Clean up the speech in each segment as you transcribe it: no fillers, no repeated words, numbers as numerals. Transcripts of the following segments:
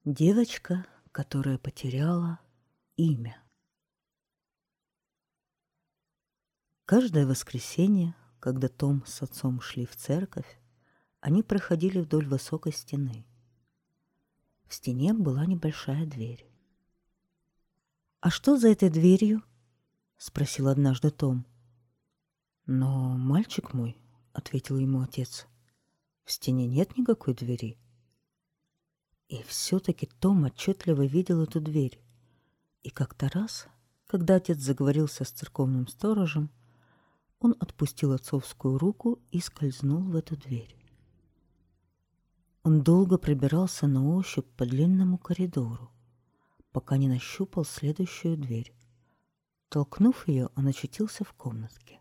Девочка, которая потеряла имя. Каждое воскресенье, когда Том с отцом шли в церковь, они проходили вдоль высокой стены. В стене была небольшая дверь. «А что за этой дверью?» — спросил однажды Том. «Но, мальчик мой, — ответил ему отец, — в стене нет никакой двери». И все-таки Том отчетливо видел эту дверь. И как-то раз, когда отец заговорился с церковным сторожем, он отпустил отцовскую руку и скользнул в эту дверь. Он долго пробирался на ощупь по длинному коридору, пока не нащупал следующую дверь. Толкнув ее, он очутился в комнатке.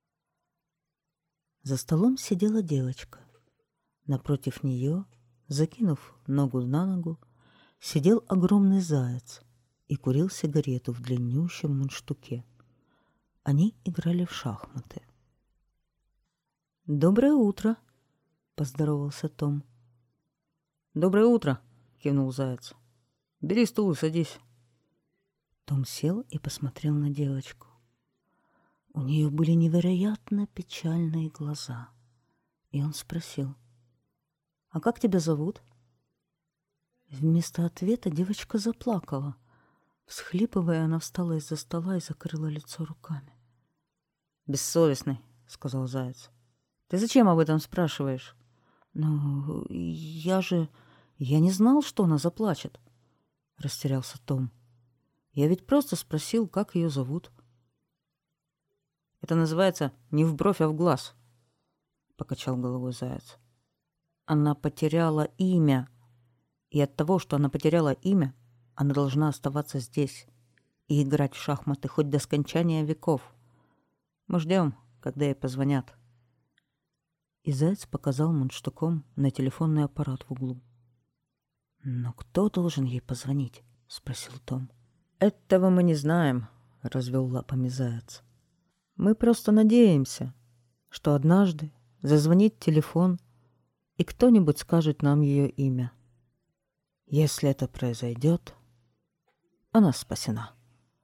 За столом сидела девочка. Напротив нее, закинув ногу на ногу, сидел огромный заяц и курил сигарету в длиннющем мундштуке. Они играли в шахматы. «Доброе утро!» — поздоровался Том. «Доброе утро!» — кивнул заяц. «Бери стул и садись». Том сел и посмотрел на девочку. У нее были невероятно печальные глаза. И он спросил: «А как тебя зовут?» Вместо ответа девочка заплакала. Всхлипывая, она встала из-за стола и закрыла лицо руками. «Бессовестный», — сказал заяц. «Ты зачем об этом спрашиваешь?» «Ну, я не знал, что она заплачет», — растерялся Том. «Я ведь просто спросил, как ее зовут». «Это называется не в бровь, а в глаз», — покачал головой заяц. «Она потеряла имя, и от того, что она потеряла имя, она должна оставаться здесь и играть в шахматы хоть до скончания веков. Мы ждем, когда ей позвонят». И заяц показал мундштуком на телефонный аппарат в углу. «Но кто должен ей позвонить?» — спросил Том. «Этого мы не знаем», — развел лапами заяц. «Мы просто надеемся, что однажды зазвонит телефон, и кто-нибудь скажет нам ее имя. Если это произойдет, она спасена».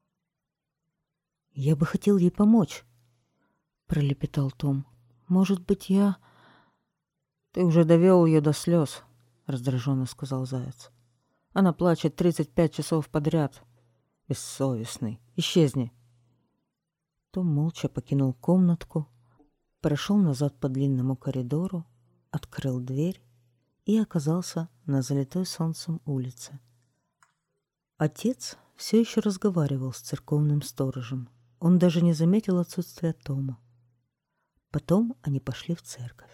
«Я бы хотел ей помочь», — пролепетал Том. «Может быть, я...» «Ты уже довел ее до слез», — раздраженно сказал заяц. «Она плачет 35 часов подряд. Бессовестный. Исчезни». Том молча покинул комнатку, прошел назад по длинному коридору, открыл дверь и оказался на залитой солнцем улице. Отец все еще разговаривал с церковным сторожем. Он даже не заметил отсутствия Тома. Потом они пошли в церковь.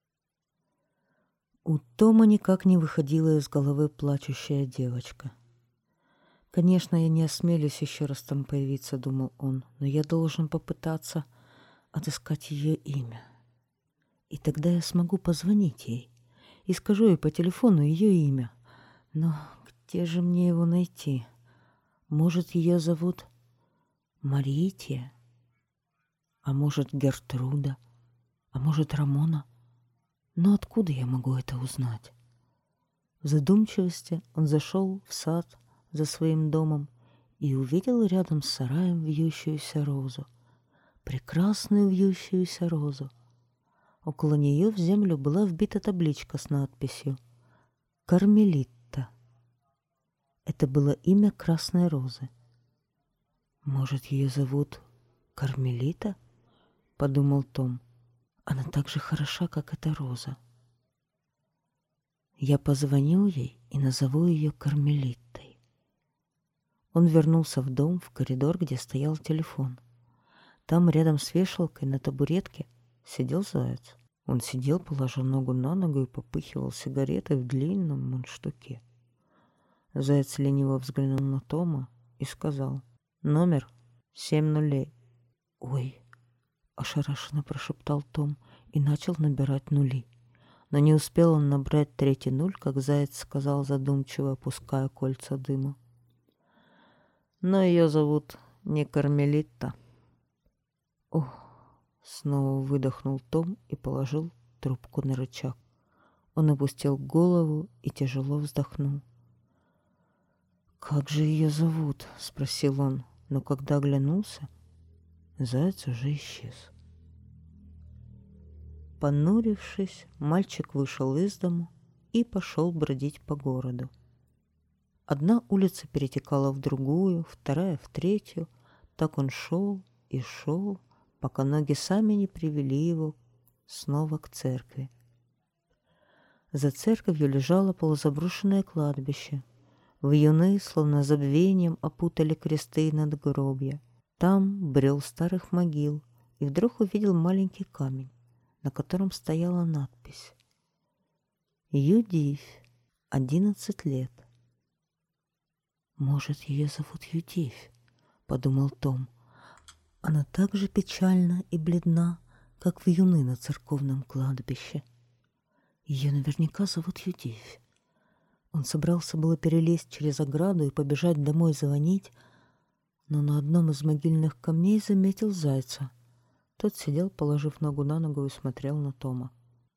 У Тома никак не выходила из головы плачущая девочка. «Конечно, я не осмелюсь еще раз там появиться», — думал он, «но я должен попытаться отыскать ее имя. И тогда я смогу позвонить ей и скажу ей по телефону ее имя. Но где же мне его найти? Может, ее зовут Марития? А может, Гертруда? А может, Рамона? Но откуда я могу это узнать?» В задумчивости он зашел в сад за своим домом и увидел рядом с сараем вьющуюся розу. Прекрасную вьющуюся розу. Около нее в землю была вбита табличка с надписью «Кармелитта». Это было имя красной розы. «Может, ее зовут Кармелита?» — подумал Том. «Она так же хороша, как эта роза. Я позвоню ей и назову ее Кармелиттой». Он вернулся в дом, в коридор, где стоял телефон. Там, рядом с вешалкой, на табуретке, сидел заяц. Он сидел, положив ногу на ногу, и попыхивал сигаретой в длинном мундштуке. Заяц лениво взглянул на Тома и сказал: «Номер 7 0». «Ой!» — ошарашенно прошептал Том и начал набирать нули. Но не успел он набрать 3-й нуль, как заяц сказал, задумчиво опуская кольца дыма: «Но ее зовут не Кармелитта». «Ох!» — снова выдохнул Том и положил трубку на рычаг. Он опустил голову и тяжело вздохнул. «Как же ее зовут?» — спросил он, но когда оглянулся, заяц уже исчез. Понурившись, мальчик вышел из дому и пошел бродить по городу. Одна улица перетекала в другую, вторая в третью. Так он шел и шел, пока ноги сами не привели его снова к церкви. За церковью лежало полузаброшенное кладбище. Вьюны, словно забвением, опутали кресты и надгробья. Там брел старых могил и вдруг увидел маленький камень, на котором стояла надпись: «Юдивь, 11 лет». «Может, ее зовут Юдивь?» — подумал Том. «Она так же печальна и бледна, как вьюны на церковном кладбище. Ее наверняка зовут Юдивь». Он собрался было перелезть через ограду и побежать домой звонить, но на одном из могильных камней заметил зайца. Тот сидел, положив ногу на ногу, и смотрел на Тома.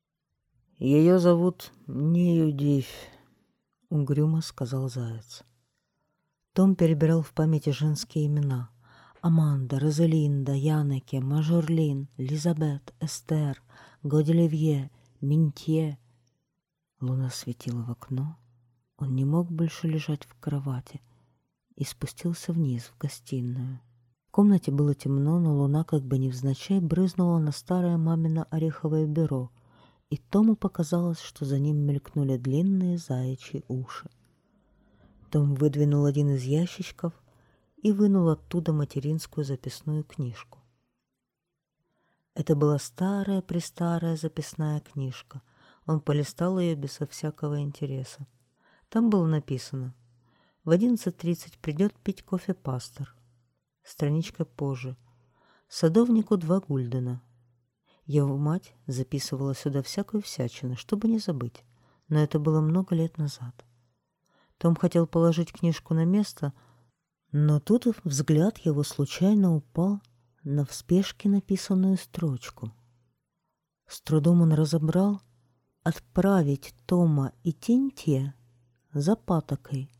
«Ее зовут не Юдивь», — угрюмо сказал заяц. Том перебирал в памяти женские имена: Аманда, Розалинда, Янеке, Мажорлин, Лизабет, Эстер, Годеливье, Минтье. Луна светила в окно. Он не мог больше лежать в кровати и спустился вниз в гостиную. В комнате было темно, но луна как бы невзначай брызнула на старое мамино ореховое бюро, и Тому показалось, что за ним мелькнули длинные заячьи уши. Том выдвинул один из ящичков и вынул оттуда материнскую записную книжку. Это была старая-престарая записная книжка. Он полистал ее безо всякого интереса. Там было написано: в 11:30 придет пить кофе пастор. Страничка позже: садовнику 2 гульдена. Его мать записывала сюда всякую всячину, чтобы не забыть, но это было много лет назад. Том хотел положить книжку на место, но тут взгляд его случайно упал на в спешке написанную строчку. С трудом он разобрал: «Отправить Тома и Тинтия за патокой».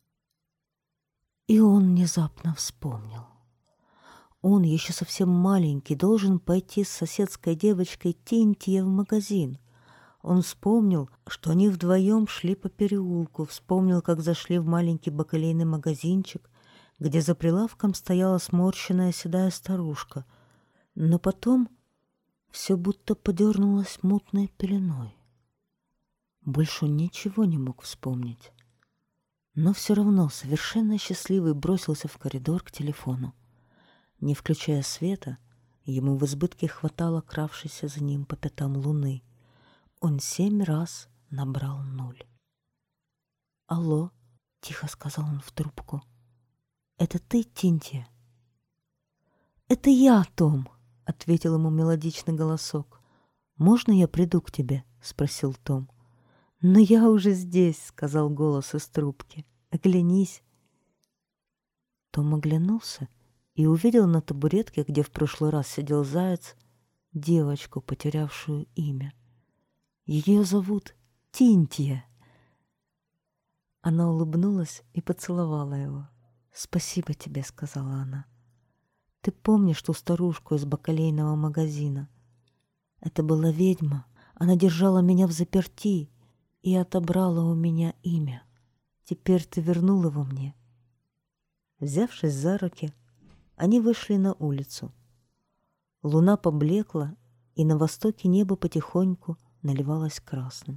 И он внезапно вспомнил. Он, еще совсем маленький, должен пойти с соседской девочкой Тинтия в магазин. Он вспомнил, что они вдвоем шли по переулку, вспомнил, как зашли в маленький бакалейный магазинчик, где за прилавком стояла сморщенная седая старушка. Но потом все будто подернулось мутной пеленой. Больше он ничего не мог вспомнить. Но все равно, совершенно счастливый, бросился в коридор к телефону. Не включая света, ему в избытке хватало кравшейся за ним по пятам луны. Он 7 раз набрал 0. «Алло», — тихо сказал он в трубку. «Это ты, Тинтия?» «Это я, Том», — ответил ему мелодичный голосок. «Можно я приду к тебе?» — спросил Том. «Но я уже здесь», — сказал голос из трубки. «Оглянись». Том оглянулся и увидел на табуретке, где в прошлый раз сидел заяц, девочку, потерявшую имя. Ее зовут Тинтия. Она улыбнулась и поцеловала его. «Спасибо тебе», — сказала она. «Ты помнишь ту старушку из бакалейного магазина? Это была ведьма. Она держала меня взаперти и отобрала у меня имя. Теперь ты вернул его мне». Взявшись за руки, они вышли на улицу. Луна поблекла, и на востоке небо потихоньку наливалось красным.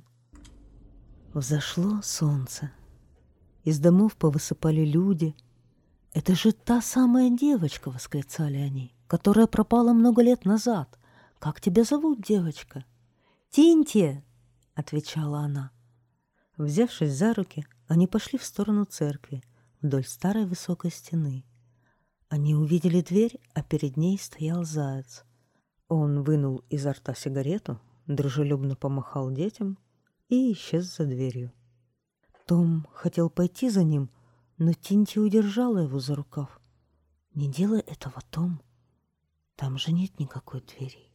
Взошло солнце. Из домов повысыпали люди. «Это же та самая девочка!» — восклицали они, «которая пропала много лет назад. Как тебя зовут, девочка?» «Тинтия!» — отвечала она. Взявшись за руки, они пошли в сторону церкви, вдоль старой высокой стены. Они увидели дверь, а перед ней стоял заяц. Он вынул изо рта сигарету, дружелюбно помахал детям и исчез за дверью. Том хотел пойти за ним, но Тинтия удержала его за рукав. «Не делай этого, Том. Там же нет никакой двери».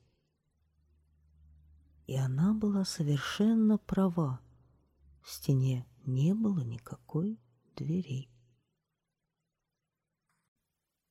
И она была совершенно права. В стене не было никакой двери.